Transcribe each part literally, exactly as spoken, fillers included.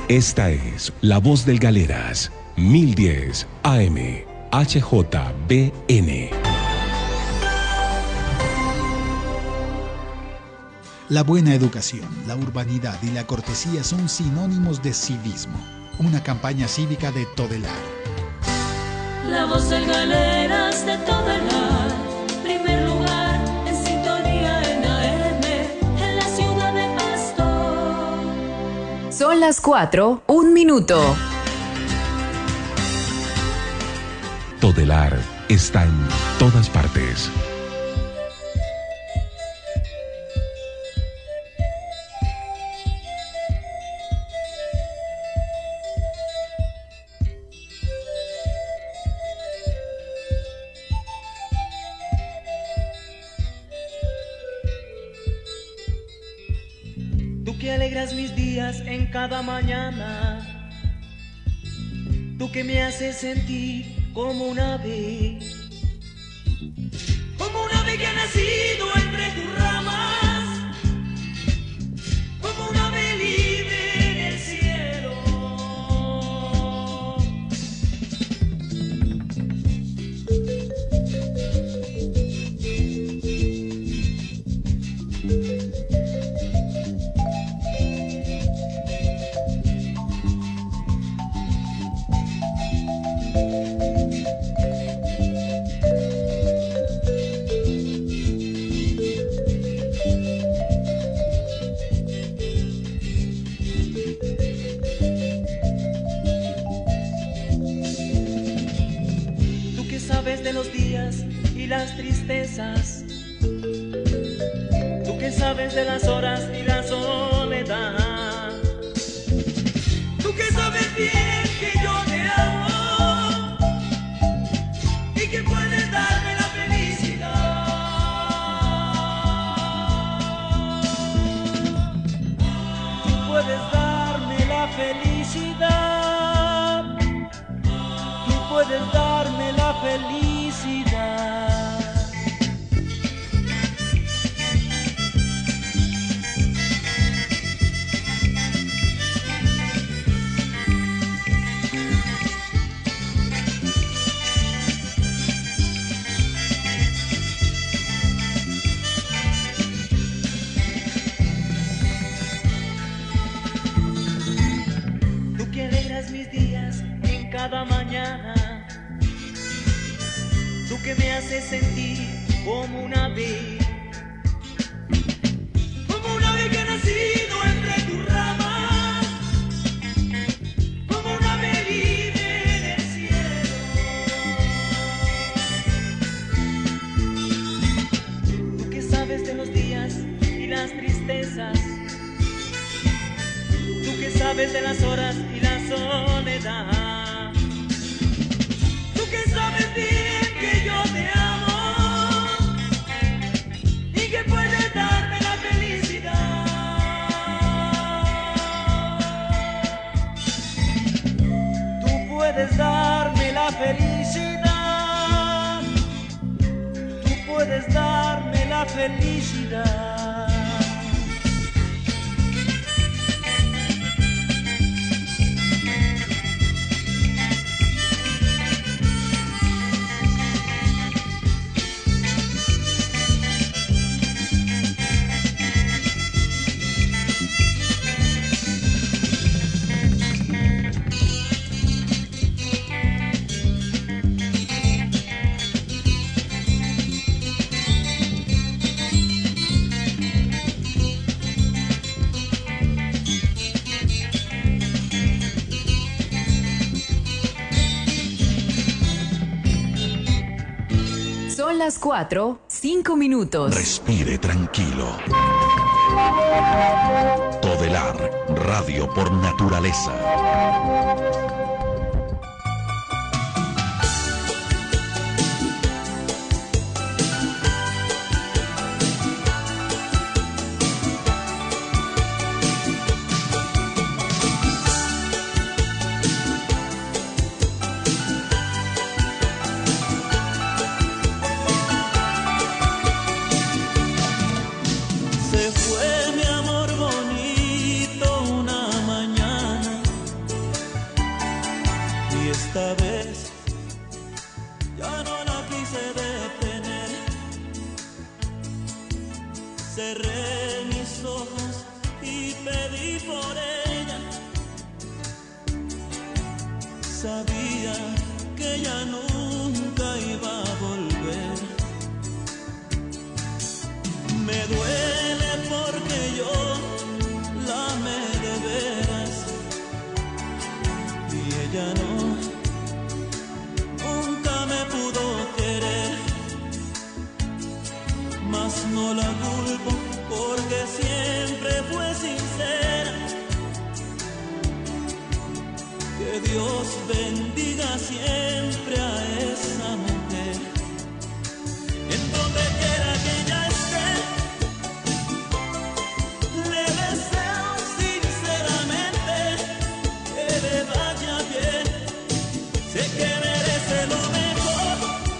Esta es La Voz del Galeras, mil diez A M, H J B N. La buena educación, la urbanidad y la cortesía son sinónimos de civismo. Una campaña cívica de Todelar. La Voz del Galeras de Todelar, primer lugar en sintonía en A M, en la ciudad de Pasto. Son las cuatro, un minuto. Todelar está en todas partes. Tú que alegras mis días en cada mañana, tú que me haces sentir como un ave, como un ave que ha nacido entre tus ramas, como un ave libre en el cielo. De los días y las tristezas, tú que sabes de las horas y la soledad, tú que sabes bien que yo te amo y que puedes darme la felicidad. Tú puedes darme la felicidad, tú puedes darme la felicidad. Tú que alegras mis días en cada mañana, tú que me haces sentir como un ave, como un ave que ha nacido entre tus ramas, como un ave libre en el cielo. Tú que sabes de los días y las tristezas, tú que sabes de las horas y la soledad, tú que sabes bien que yo te amo y que puedes darme la felicidad. Tú puedes darme la felicidad, tú puedes darme la felicidad. Son las cuatro, cinco minutos. Respire tranquilo. Todelar, radio por naturaleza. Se fue mi amor bonito una mañana sabía que ya nunca iba a volver. Me duele porque yo la amé de veras y ella no, nunca me pudo querer. Mas no la culpo porque siempre fue sincera. Que Dios bendiga siempre a esa mujer. En donde quiera que ella esté, le deseo sinceramente que le vaya bien. Sé que merece lo mejor.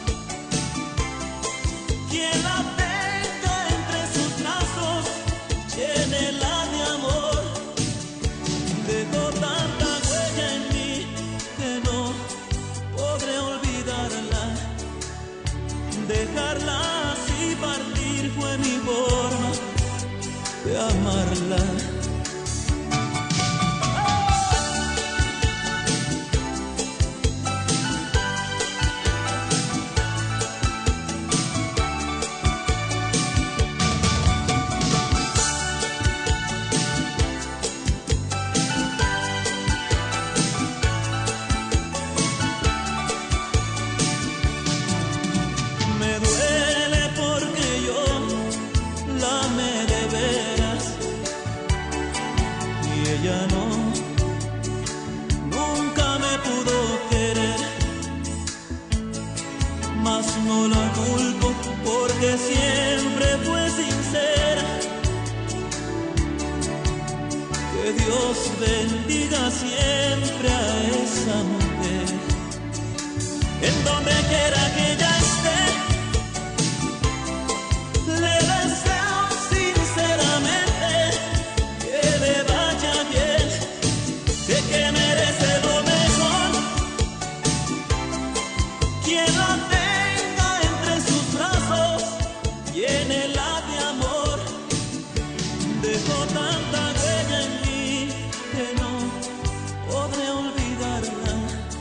Quien la tenga entre sus brazos, llénela de amor. Dejó tanta huella en mí que no podré olvidarla. Dejarla así partir fue mi forma de amarla. Me duele porque yo la amé de veras y ella no, nunca me pudo querer. Mas no la culpo porque siempre fue sincera. Que Dios bendiga siempre a esa mujer. En donde quiera que ella esté, le deseo sinceramente que le vaya bien. Sé que merece lo mejor. Quien la tenga entre sus brazos, llénela de amor. Dejó tanta huella en mí que no podré olvidarla.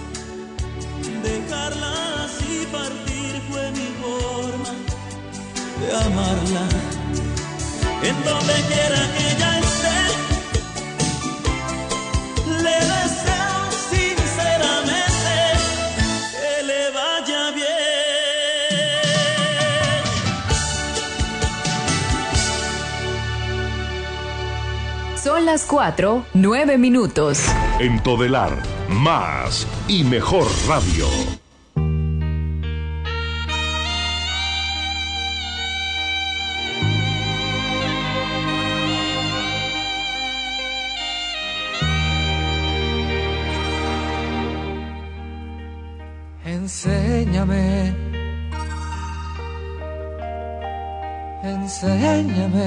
Dejarla así partir fue mi forma de amarla. En donde quiera que ella esté, le deseo sinceramente que le vaya bien. Son las cuatro, nueve minutos. En Todelar, más y mejor radio. Enséñame, enséñame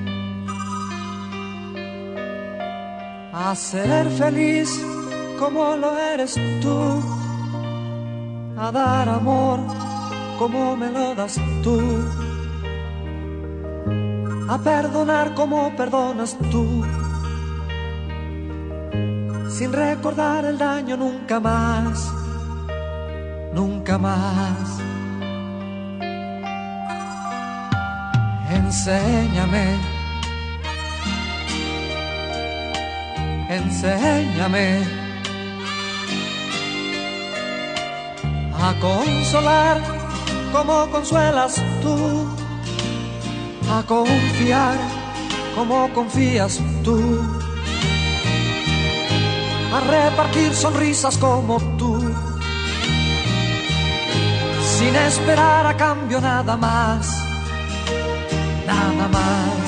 a ser feliz como lo eres tú, a dar amor como me lo das tú, a perdonar como perdonas tú, sin recordar el daño nunca más. Nunca más. Enséñame, enséñame a consolar como consuelas tú, a confiar como confías tú, a repartir sonrisas como tú, sin esperar a cambio nada más, nada más.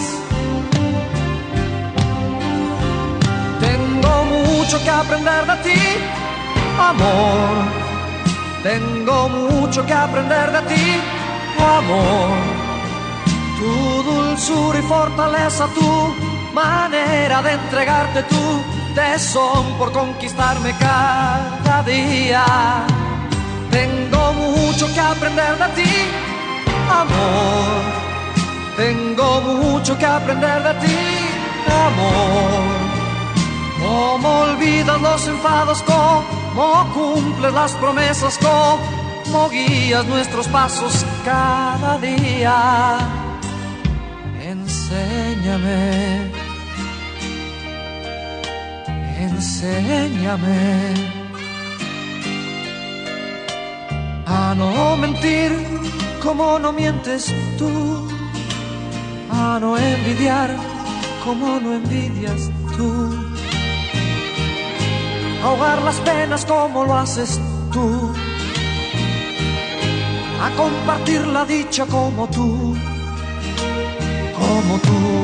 Tengo mucho que aprender de ti, amor. Tengo mucho que aprender de ti, amor. Tu dulzura y fortaleza, tu manera de entregarte, tu tesón por conquistarme cada día. Tengo mucho que aprender de ti, amor. Tengo mucho que aprender de ti, amor. Cómo olvidas los los enfados, cómo cumples las promesas, cómo guías nuestros pasos cada día. Enséñame, enséñame a no mentir como no mientes tú, a no envidiar como no envidias tú, ahogar las penas como lo haces tú, a compartir la dicha como tú, como tú.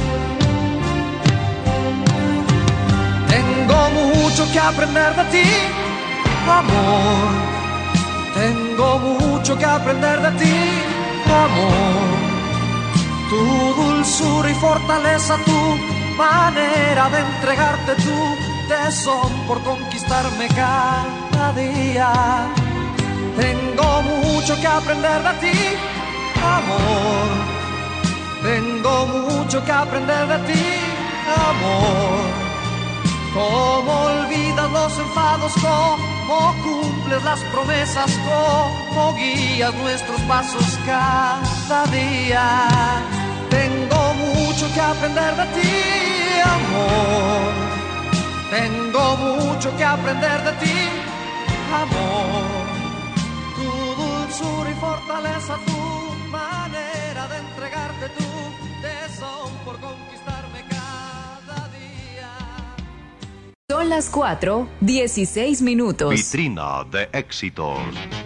Tengo mucho que aprender de ti, amor. Tengo mucho que aprender de ti, amor. Tu dulzura y fortaleza, tu manera de entregarte, tu tesón por conquistarme cada día. Tengo mucho que aprender de ti, amor. Tengo mucho que aprender de ti, amor. Cómo olvidas los enfados, cómo cumples las promesas, cómo guías nuestros pasos cada día. Tengo mucho que aprender de ti, amor. Tengo mucho que aprender de ti, amor. Tu dulzura y fortaleza, tu manera de entregarte, tu tesón por conquistarme cada día. Son las cuatro, dieciséis minutos. Vitrina de éxitos.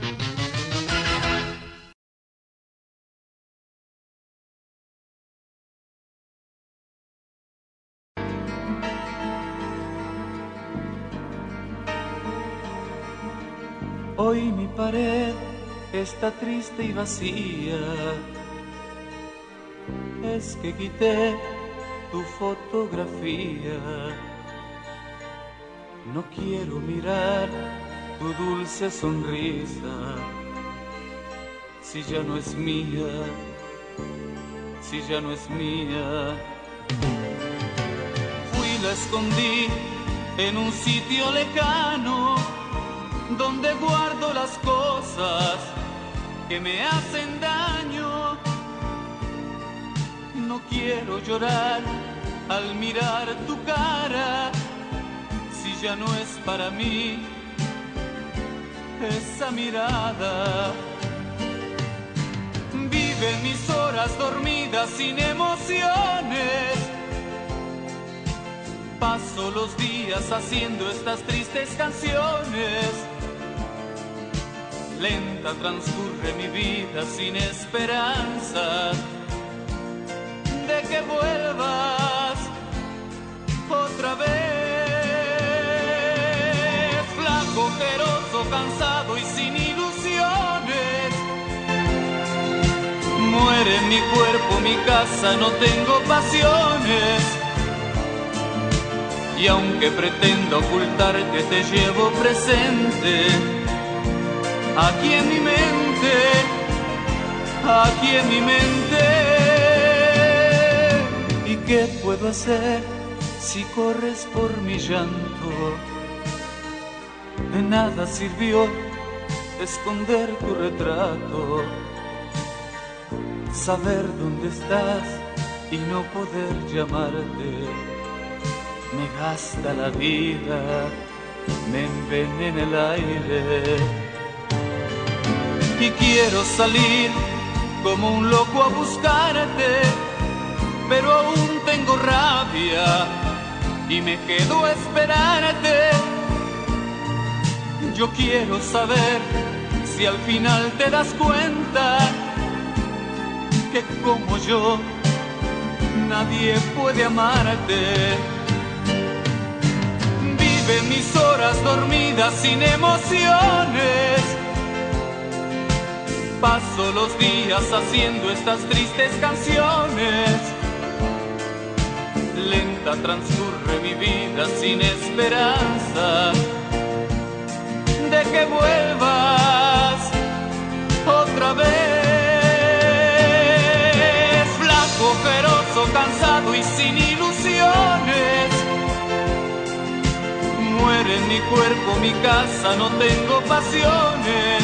Hoy mi pared está triste y vacía. Es que quité tu fotografía. No quiero mirar tu dulce sonrisa. Si ya no es mía, si ya no es mía. Fui, la escondí en un sitio lejano, donde guardo las cosas que me hacen daño. No quiero llorar al mirar tu cara, si ya no es para mí esa mirada. Vive mis horas dormidas sin emociones. Paso los días haciendo estas tristes canciones. Lenta transcurre mi vida sin esperanza de que vuelvas otra vez. Flaco, ojeroso, cansado y sin ilusiones. Muere mi cuerpo, mi casa, no tengo pasiones. Y aunque pretendo ocultarte, te llevo presente. Aquí en mi mente, aquí en mi mente. ¿Y qué puedo hacer si corres por mi llanto? De nada sirvió esconder tu retrato. Saber dónde estás y no poder llamarte me gasta la vida, me envenena el aire. Y quiero salir como un loco a buscarte, pero aún tengo rabia y me quedo a esperarte. Yo quiero saber si al final te das cuenta que como yo nadie puede amarte. Vive mis horas dormidas sin emociones. Paso los días haciendo estas tristes canciones. Lenta transcurre mi vida sin esperanza de que vuelvas otra vez. Flaco, cansado y sin ilusiones. Muere mente, mi cuerpo, mi casa, no tengo pasiones.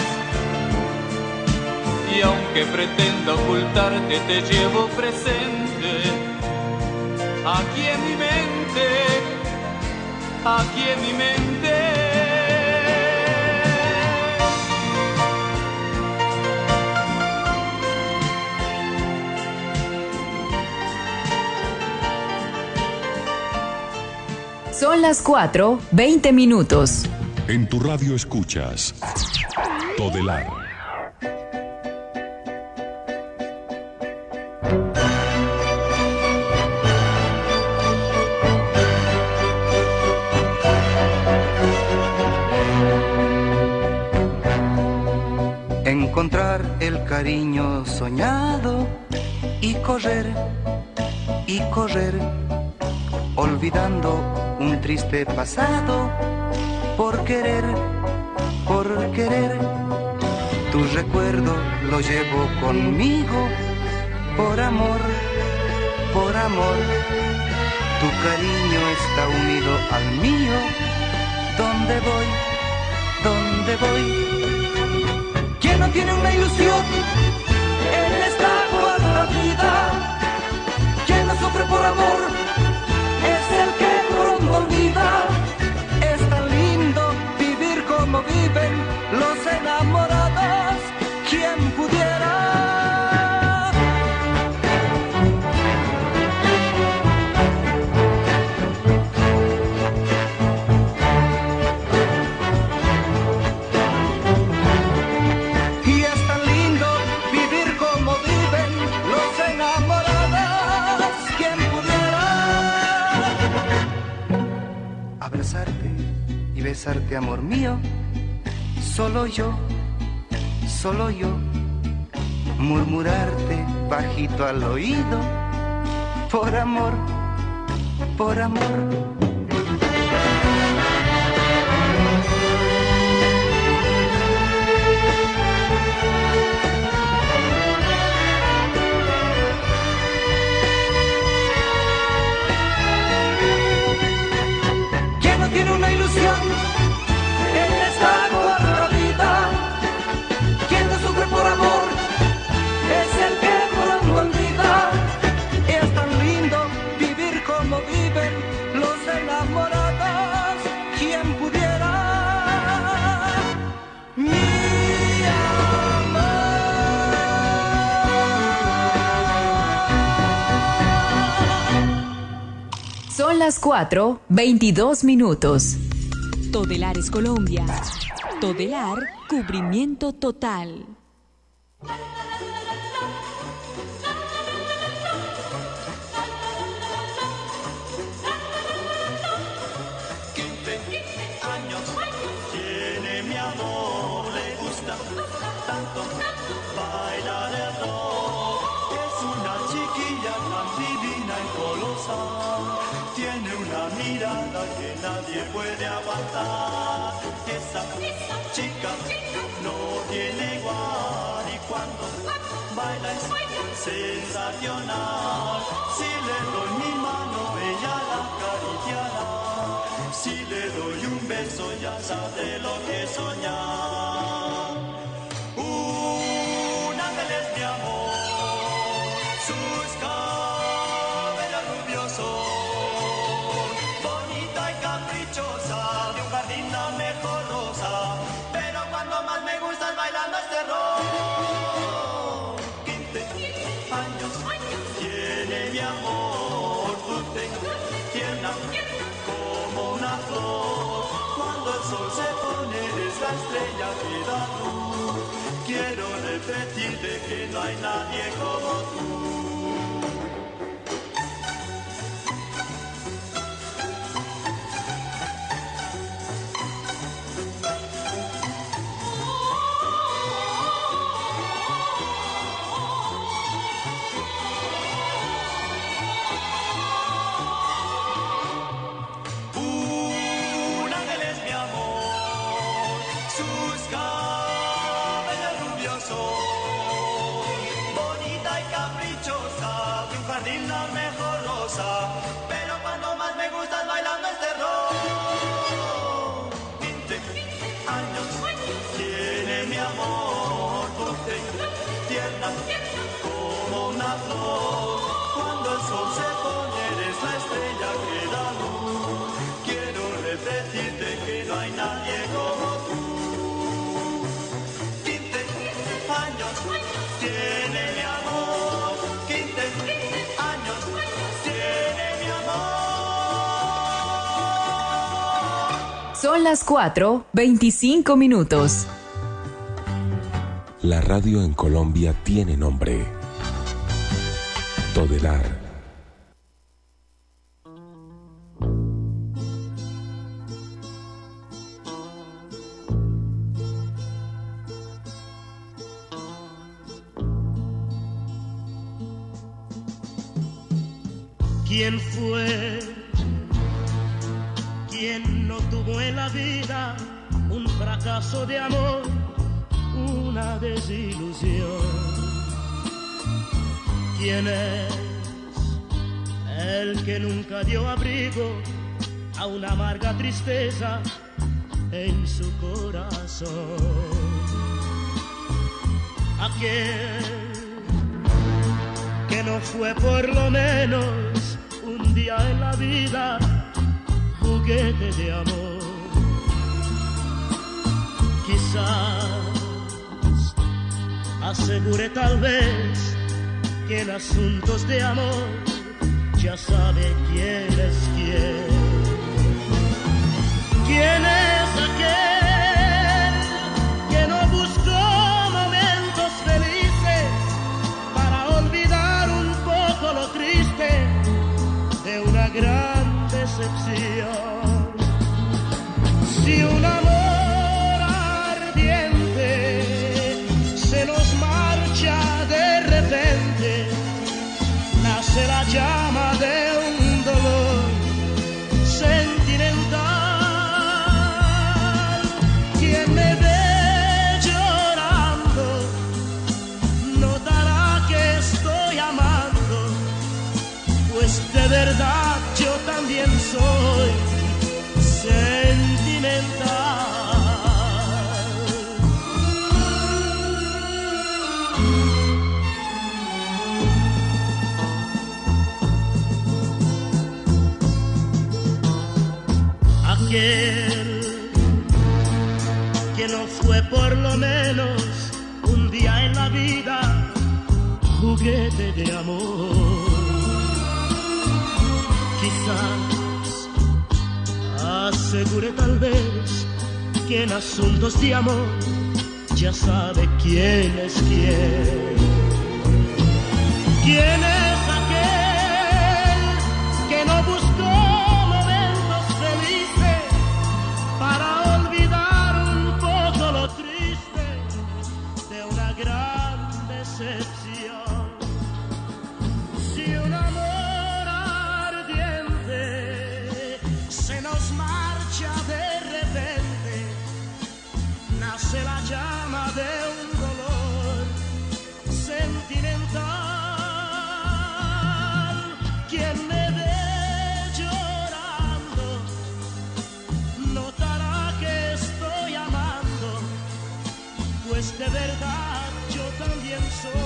Y aunque pretenda ocultarte, te llevo presente. Aquí en mi mente, aquí en mi mente. Son las cuatro, veinte minutos. En tu radio escuchas Todelar. Encontrar el cariño soñado y correr, y correr, olvidando un triste pasado, por querer, por querer. Tu recuerdo lo llevo conmigo, por amor, por amor. Tu cariño está unido al mío. ¿Dónde voy? ¿Dónde voy? ¿Quién no tiene una ilusión en esta corta vida? ¿Quién no sufre por amor? Es el que pronto olvida. Es tan lindo vivir como viven los enamorados. ¿Quién pudiera? Y es tan lindo vivir como viven los enamorados. ¿Quién pudiera? Abrazarte y besarte, amor mío, solo yo, solo yo, murmurarte bajito al oído, por amor, por amor. ¿Quién no tiene una ilusión en esta corta vida? ¿Quién no sufre por amor? Es el que pronto olvida. Es tan lindo vivir como viven los enamorados. ¿Quién pudiera? Mi amor. Son las cuatro, veintidós minutos. Todelar es Colombia. Todelar, cubrimiento total. Años tiene mi amor, le gusta tanto bailar el rock. Es una chiquilla tan divina y colosal, tiene una mirada que nadie puede aguantar. Esa chica no tiene igual y cuando baila es sensacional. Si le doy mi mano ella la acariciará, si le doy un beso ya sabe lo que es soñar. Un ángel es mi amor, sus cabellos rubiosos, bonita y caprichosa, de un jardín la mejor rosa, pero cuando más me gusta es bailando este rock. quince años tiene mi amor, dulce, tierna, como una flor. Cuando el sol se pone es la estrella que da luz. Quiero repetirte que no hay nadie como tú. Un ángel es mi amor, sus cabellos rubiosos, bonita y caprichosa. Son las cuatro, veinticinco minutos. La radio en Colombia tiene nombre. Todelar. ¿Quién fue quien no tuvo en la vida un fracaso de amor, una desilusión? ¿Quién es el que nunca dio abrigo a una amarga tristeza en su corazón? Aquel que no fue por lo menos un día en la vida juguete de amor. Quizás asegure tal vez que en asuntos de amor ya sabe quién es quién. ¿Quién es aquel que no buscó momentos felices para olvidar un poco lo triste de una gran decepción? Si un amor ardiente se nos marcha de repente, nace la llama de un dolor sentimental. Quien me ve llorando notará que estoy amando, pues de verdad yo también soy sentimental. Aquel que no fue por lo menos un día en la vida juguete de amor. Quizás asegure tal vez que en asuntos de amor ya sabe quién es quién. ¿Quién es aquel que no buscó momentos felices para olvidar un poco lo triste de una gran decepción? Si un amor ardiente se nos marcha de repente, nace la llama de un dolor sentimental. Quien me ve llorando notará que estoy amando, pues de verdad yo también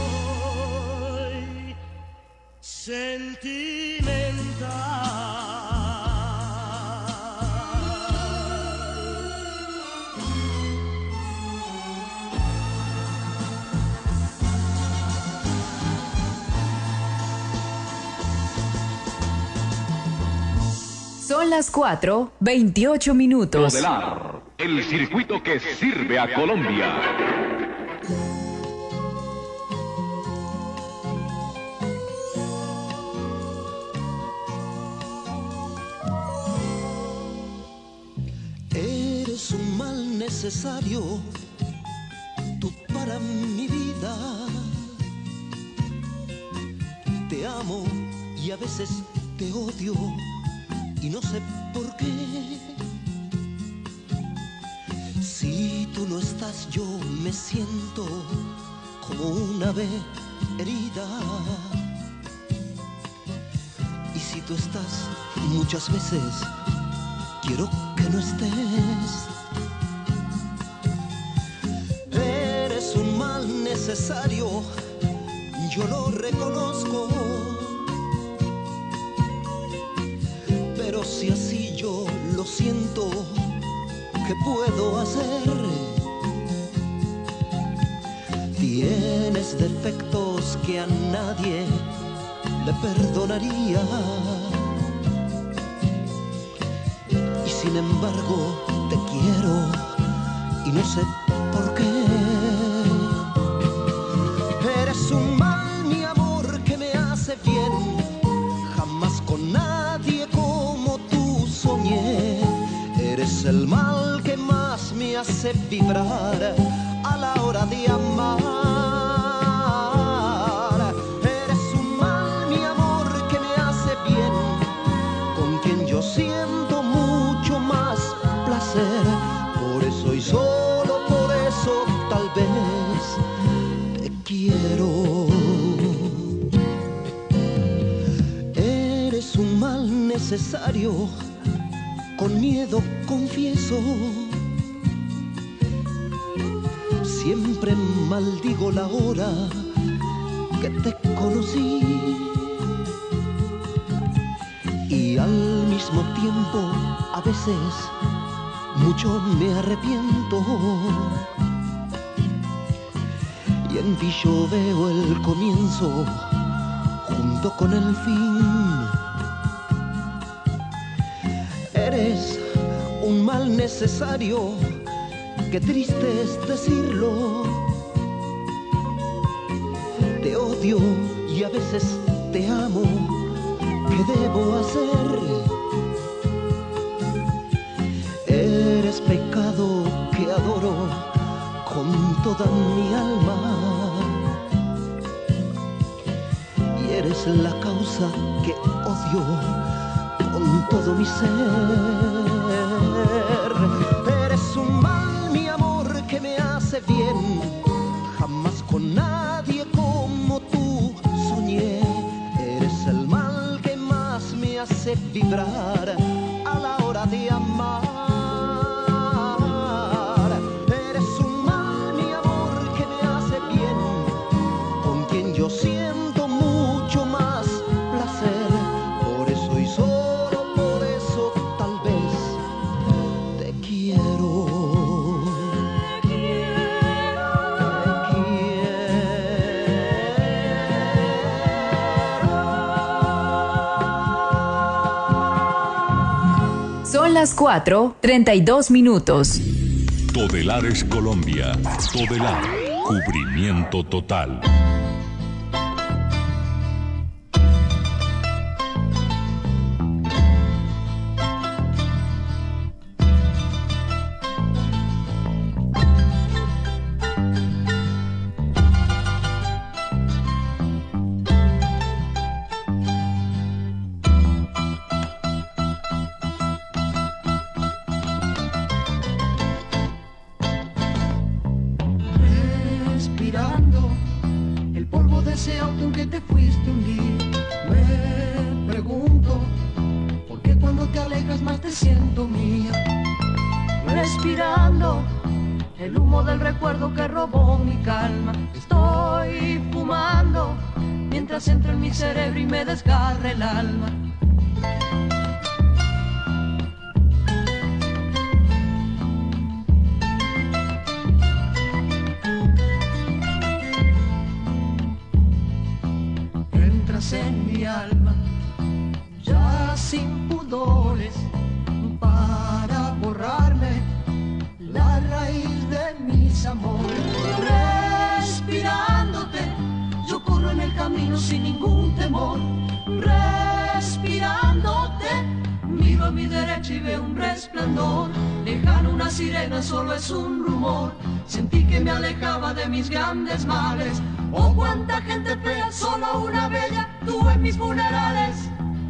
soy sentimental. Son las cuatro, veintiocho minutos. Todelar, el circuito que sirve a Colombia. Eres un mal necesario, tú para mi vida. Te amo y a veces te odio y no sé por qué. Si tú no estás yo me siento como una ave herida, y si tú estás muchas veces quiero que no estés. Eres un mal necesario, yo lo reconozco, pero si así yo lo siento, ¿qué puedo hacer? Tienes defectos que a nadie le perdonaría, y sin embargo te quiero y no sé por qué. Eres un mal, mi amor, que me hace bien. Jamás con nadie como tú soñé. Eres el mal que más me hace vibrar a la hora de amar. Eres un mal, mi amor, que me hace bien, con quien yo siento mucho más placer. Por eso y solo por eso tal vez te quiero. Eres un mal necesario, con miedo confieso. Siempre maldigo la hora que te conocí y al mismo tiempo a veces mucho me arrepiento. Y en ti yo veo el comienzo junto con el fin. Eres un mal necesario, qué triste es decirlo. Te odio y a veces te amo. ¿Qué debo hacer? Eres pecado que adoro con toda mi alma. Y eres la causa que odio con todo mi ser. Eres un mal, mi amor, que me hace bien. Jamás con nadie como tú soñé. Eres el mal que más me hace vibrar a la hora de amar. Eres un mal, mi amor, que me hace bien, con quien yo siento mucho más placer. Por eso y solo por eso tal vez te quiero. Son las cuatro, treinta y dos minutos. Todelares Colombia. Todelar. Cubrimiento total. Entra en mi cerebro y me desgarra el alma. Entras en mi alma, ya sin pudores, para borrarme la raíz de mis amores. Respirándote, yo corro en el camino sin ningún temor. Respirándote, miro a mi derecha y veo un resplandor. Lejano una sirena, solo es un rumor. Sentí que me alejaba de mis grandes males. Oh, cuánta gente fea, solo una bella, tú en mis funerales.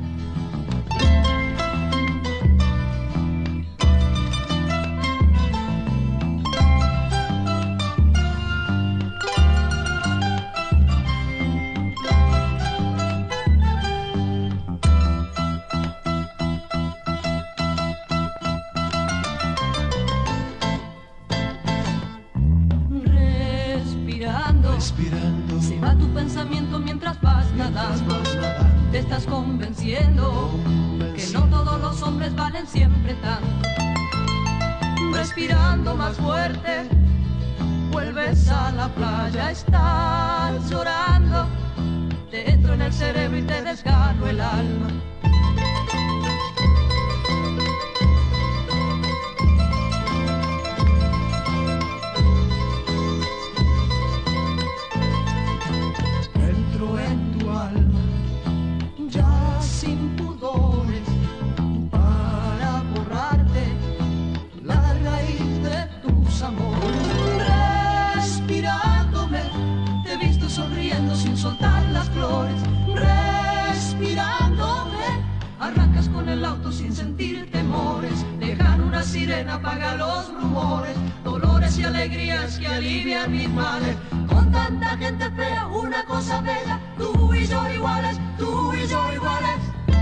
Respirando, se va tu pensamiento mientras vas nadando. Te estás convenciendo que no todos los hombres valen siempre tanto. Respirando más fuerte, vuelves a la playa, estás llorando. Te entro en el cerebro y te desgarro el alma. sin sentir temores. Lejano una sirena apaga los rumores, dolores y alegrías que alivian mis males. Con tanta gente fea, una cosa bella, tú y yo iguales, tú y yo iguales.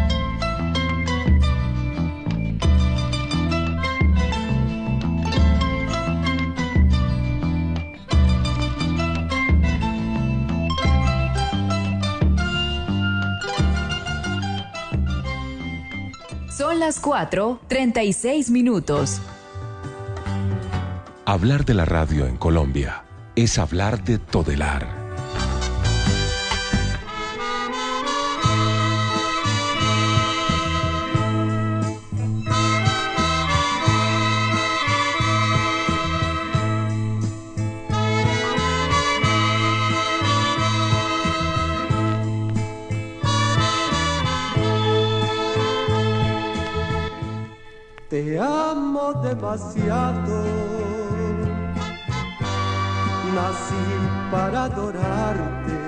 Son las cuatro, treinta y seis minutos. Hablar de la radio en Colombia es hablar de Todelar. Te amo demasiado, nací para adorarte.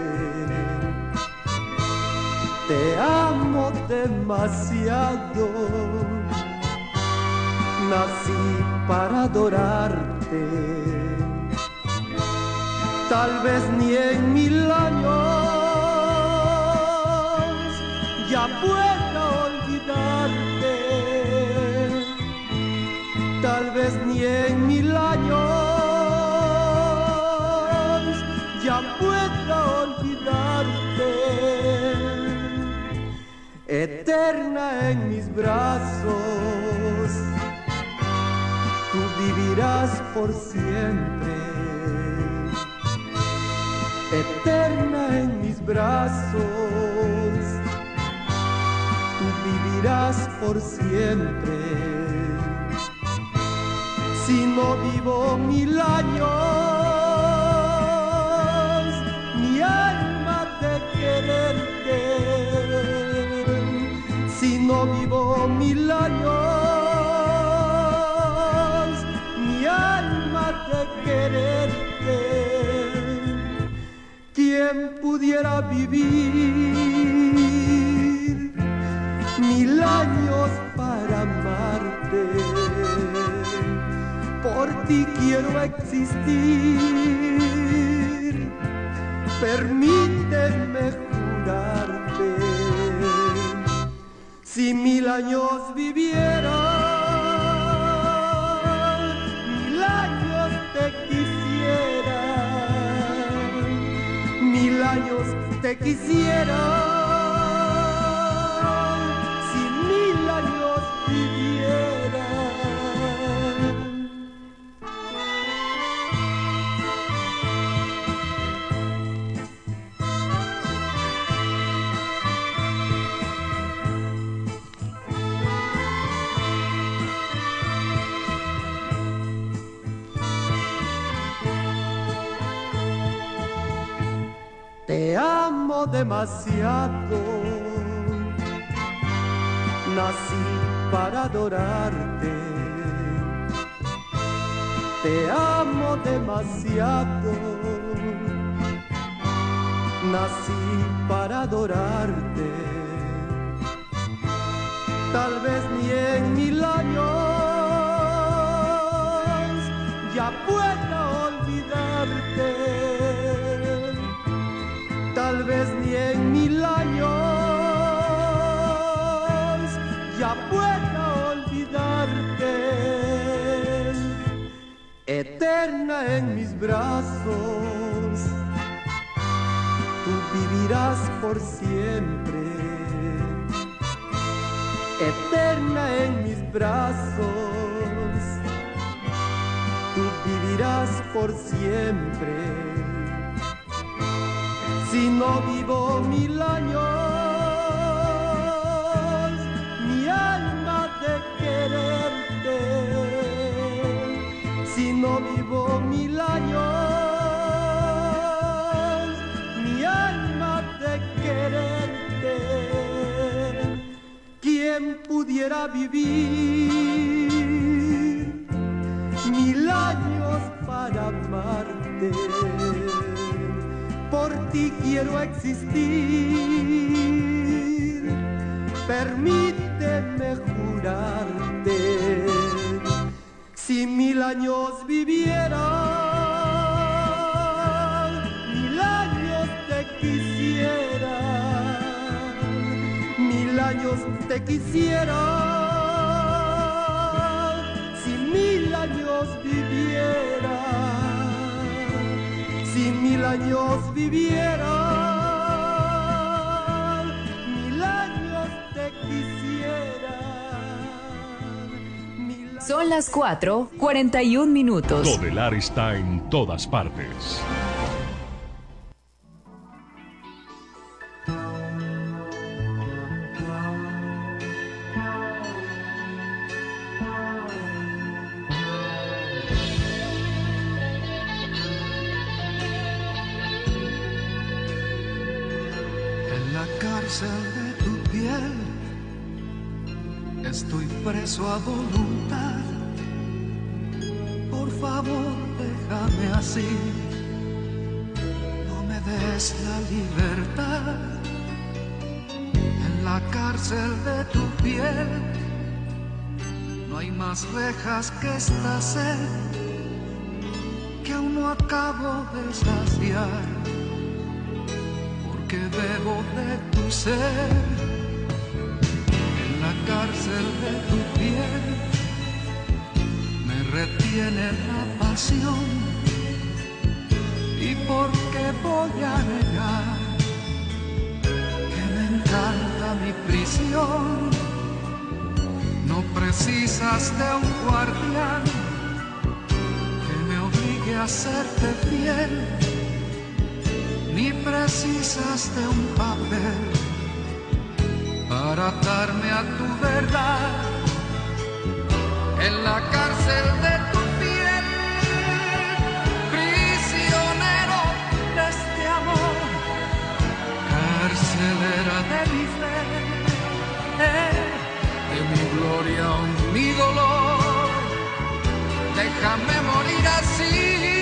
Te amo demasiado, nací para adorarte. Tal vez ni en mil años ya pueda olvidarte. Tal vez ni en mil años ya pueda olvidarte. Eterna en mis brazos, tú vivirás por siempre. Eterna en mis brazos, tú vivirás por siempre. Si no vivo mil años, mi alma de quererte. Si no vivo mil años, mi alma de quererte. ¿Quién pudiera vivir mil años para amarte? Por ti quiero existir, permíteme jurarte. Si mil años viviera, mil años te quisiera, mil años te quisiera. Si mil años viviera. Te amo demasiado, nací para adorarte. Te amo demasiado, nací para adorarte. Tal vez ni en mil años ya pueda olvidarte. Tal vez ni en mil años ya pueda olvidarte. Eterna en mis brazos, tú vivirás por siempre. Eterna en mis brazos, tú vivirás por siempre. Si no vivo mil años, mi alma de quererte. Si no vivo mil años, mi alma de quererte. ¿Quién pudiera vivir mil años para amarte? Por ti quiero existir, permíteme jurar. años viviera, mil años te quisiera, mil años te quisiera, si mil años viviera, si mil años viviera, mil años te quisiera. Son las cuatro, cuarenta y un minutos. Todelar está en todas partes. En la cárcel de tu piel estoy preso a voluntad. Por favor, déjame así. No me des la libertad. En la cárcel de tu piel no hay más rejas que esta sed que aún no acabo de saciar, porque bebo de tu ser. En la cárcel de tu piel me retiene la pasión, y por qué voy a negar que me encanta mi prisión. No precisas de un guardián que me obligue a serte fiel, ni precisas de un papel para atarme a tu verdad. En la cárcel de tu piel, prisionero de este amor, carcelera de mi fe, de mi gloria o mi dolor. Déjame morir así,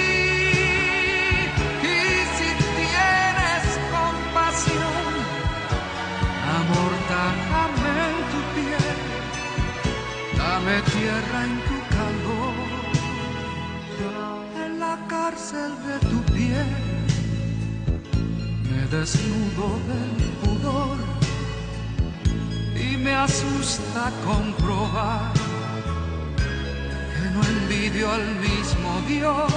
y si tienes compasión, amortájame en tu piel, dame tierra en tu calor. En la cárcel de tu piel me desnudo del pudor, y me asusta comprobar que no envidio al mismo Dios.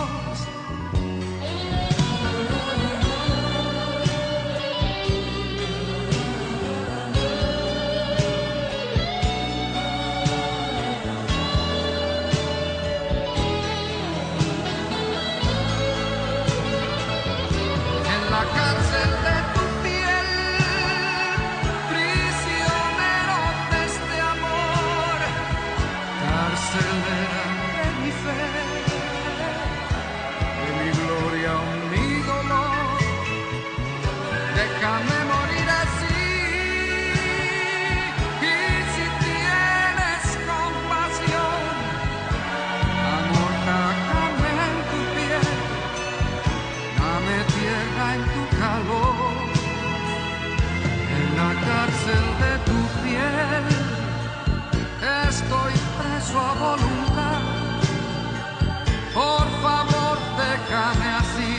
Estoy preso a voluntad. Por favor, déjame así.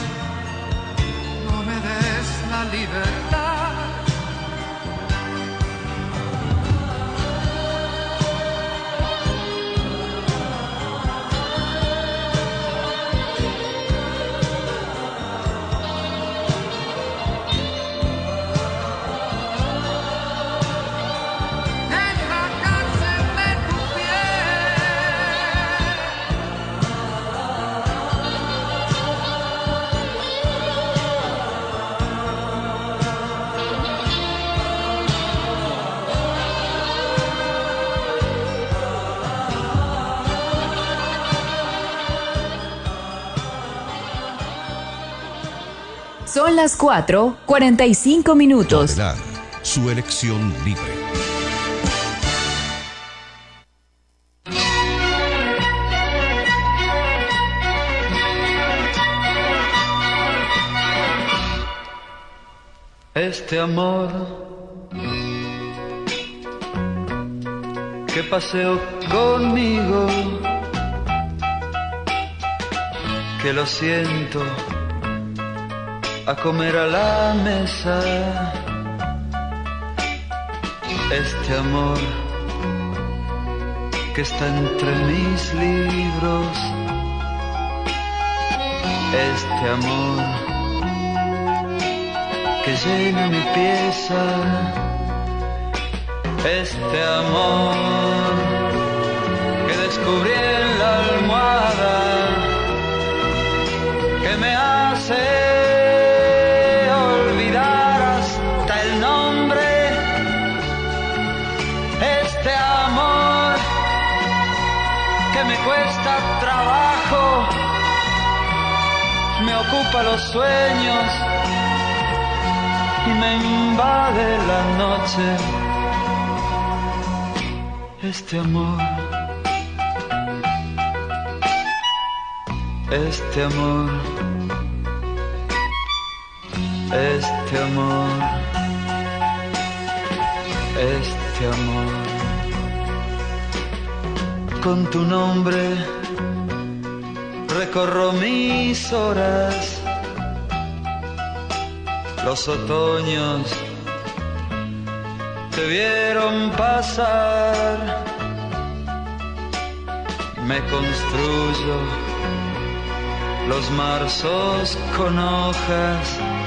No me des la libertad. Son las cuatro, cuarenta y cinco minutos. Todelar, su elección libre. Este amor que paseó conmigo que lo siento a comer a la mesa. Este amor que está entre mis libros, este amor que llena mi pieza, este amor que descubrí en la almohada, que me hace olvidar hasta el nombre, este amor que me cuesta trabajo, me ocupa los sueños y me invade la noche, este amor, este amor, este amor, este amor. Con tu nombre recorro mis horas, los otoños te vieron pasar, me construyo los marzos con hojas,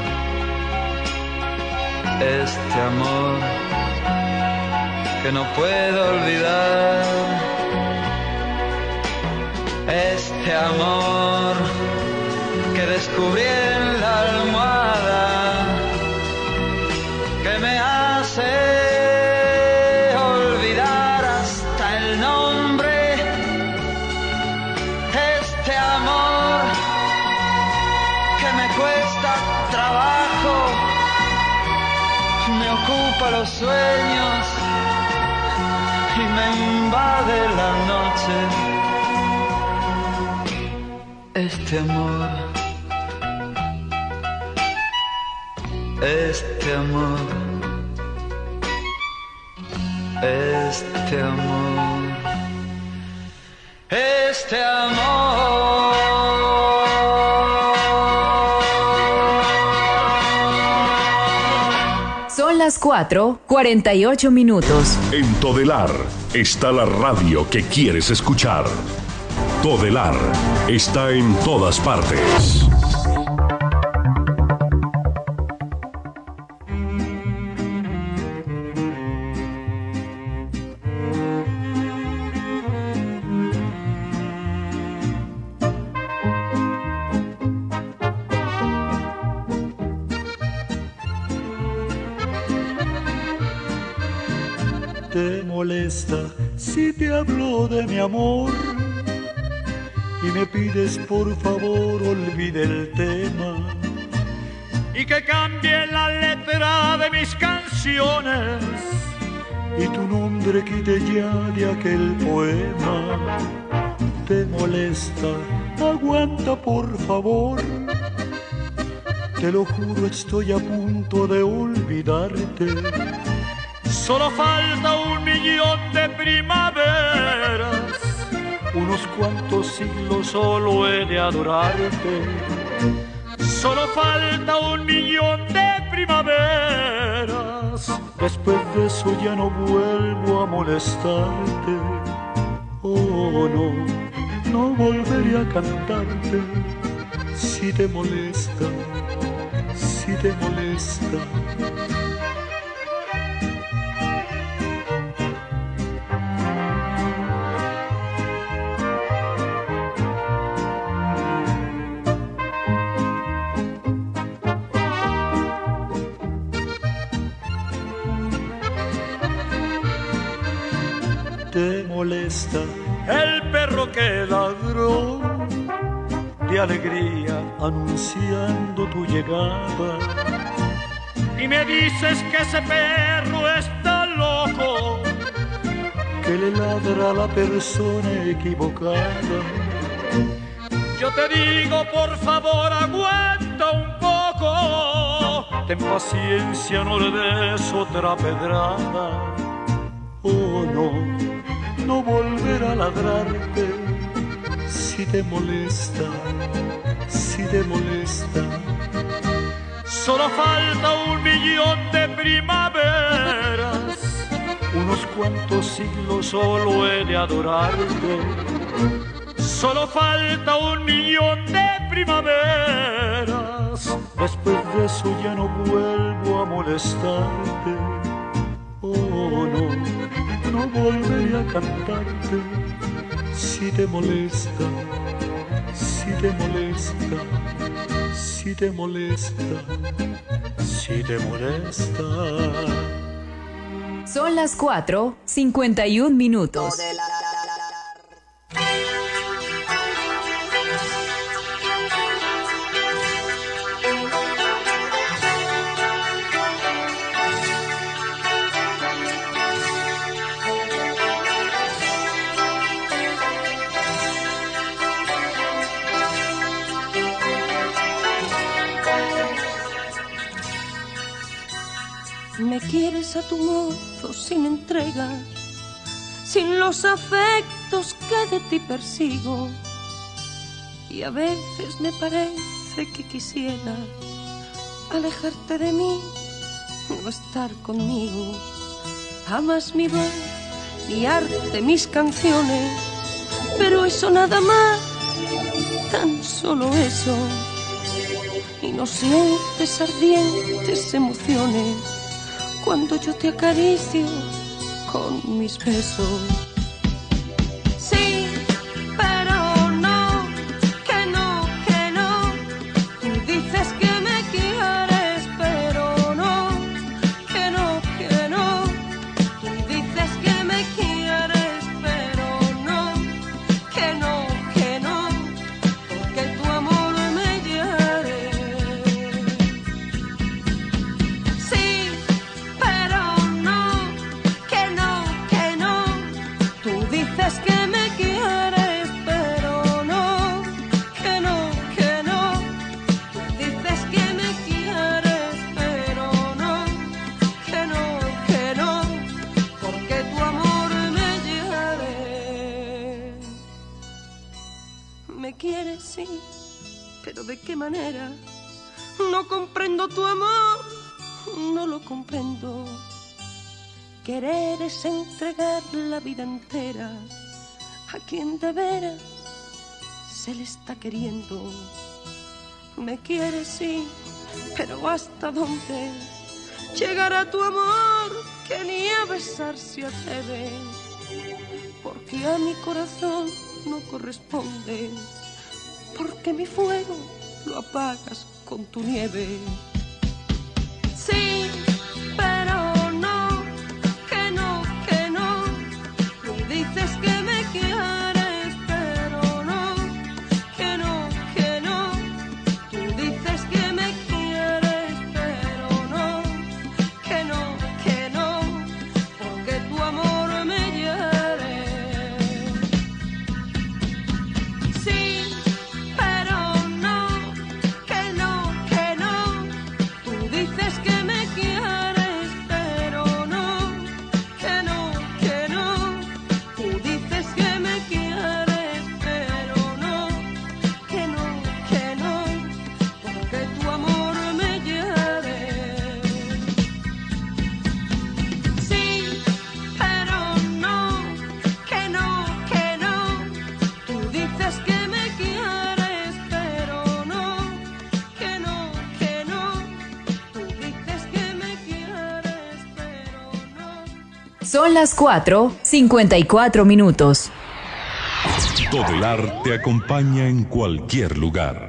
este amor que no puedo olvidar, este amor que descubrí en la almohada, que me hace olvidar hasta el nombre, este amor que me cuesta trabajo, me ocupa los sueños y me invade la noche, este amor, este amor, este amor, este amor. Son las cuatro, cuarenta y ocho minutos. En Todelar está la radio que quieres escuchar. Todelar está en todas partes. ¿Te molesta si te hablo de mi amor? Y me pides por favor olvide el tema y que cambie la letra de mis canciones y tu nombre quite ya de aquel poema. ¿Te molesta? Aguanta por favor, te lo juro estoy a punto de olvidarte. Solo falta un millón de primaveras, unos cuantos siglos solo he de adorarte. Solo falta un millón de primaveras, después de eso ya no vuelvo a molestarte. Oh no, no volveré a cantarte. Si te molesta, si te molesta. Te molesta el perro que ladró de alegría anunciando tu llegada, y me dices que ese perro está loco, que le ladra a la persona equivocada. Yo te digo por favor aguanta un poco, ten paciencia, no le des otra pedrada. Oh no, no volver a ladrarte. Si te molesta, si te molesta. Solo falta un millón de primaveras, unos cuantos siglos solo he de adorarte. Solo falta un millón de primaveras, después de eso ya no vuelvo a molestarte. Oh no, no volveré a cantarte. Si te molesta, si te molesta, si te molesta, si te molesta. Son las cuatro, cincuenta y un minutos. Me quieres a tu modo, sin entrega, sin los afectos que de ti persigo. Y a veces me parece que quisiera alejarte de mí, no estar conmigo. Amas mi voz, mi arte, mis canciones, pero eso nada más, tan solo eso. Y no sientes ardientes emociones cuando yo te acaricio con mis besos. Sí, pero no, que no, que no. Tú dices que me quieres, pero no, que no, que no. Tú dices que me quieres, pero no, que no, que no. Porque tu amor me hiere. Sí, dices que me quieres, pero no, que no, que no. Tú dices que me quieres, pero no, que no, que no. Porque tu amor me hiere. Me quieres, sí, pero ¿de qué manera? No comprendo tu amor, no lo comprendo. Querer es entregar la vida entera a quien de veras se le está queriendo. Me quieres, sí, pero ¿hasta dónde llegará tu amor que ni a besar se atreve? Porque a mi corazón no corresponde, porque mi fuego lo apagas con tu nieve. Sí, pero dices que me quieres, pero no, que no, que no. Tú dices que me quieres, pero no, que no, que no. Porque tu amor me hiere. Sí, pero no, que no, que no. Tú dices que me quieres, pero no, que no, que no. Tú dices que me quieres, pero no, que no, que no, porque tu amor me hiere. Sí, pero no, que no, que no. Tú dices que me quieres, pero no, que no, que no. Tú dices que me quieres, pero no. Son las cuatro, cincuenta y cuatro minutos. Todelar te acompaña en cualquier lugar.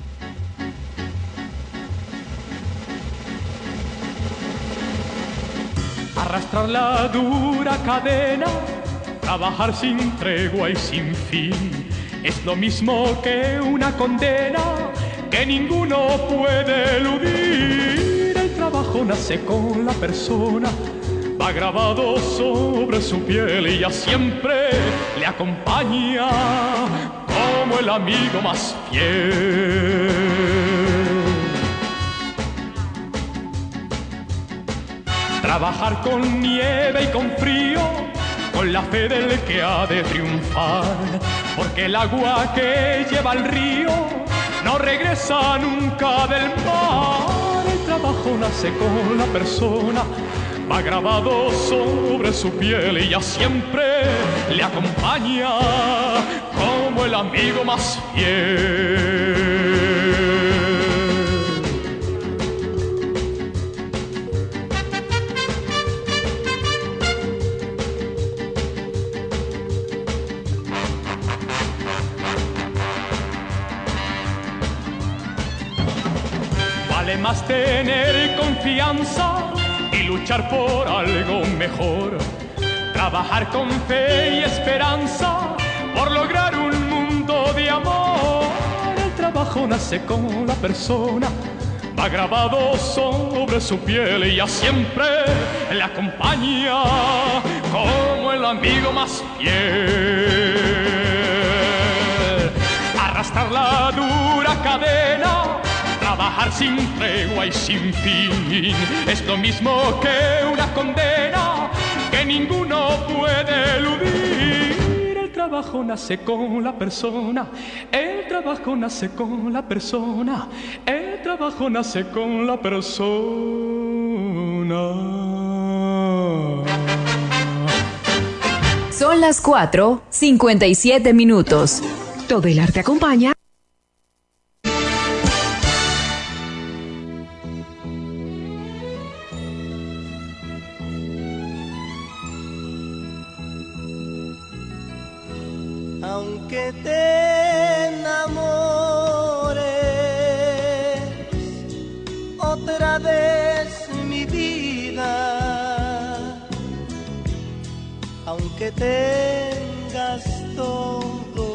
Arrastrar la dura cadena, trabajar sin tregua y sin fin, es lo mismo que una condena que ninguno puede eludir. El trabajo nace con la persona, va grabado sobre su piel y ya siempre le acompaña como el amigo más fiel. Trabajar con nieve y con frío, con la fe del que ha de triunfar, porque el agua que lleva al río no regresa nunca del mar. El trabajo nace con la persona, va grabado sobre su piel y ya siempre le acompaña como el amigo más fiel. Vale más tener confianza y luchar por algo mejor, trabajar con fe y esperanza por lograr un mundo de amor. El trabajo nace con la persona, va grabado sobre su piel y ya siempre le acompaña como el amigo más fiel. Arrastrar la dura cadena, trabajar sin tregua y sin fin, es lo mismo que una condena que ninguno puede eludir. El trabajo nace con la persona, el trabajo nace con la persona, el trabajo nace con la persona. Son las cuatro, cincuenta y siete minutos. Todelar te acompaña. Aunque te enamores otra vez, mi vida, aunque tengas todo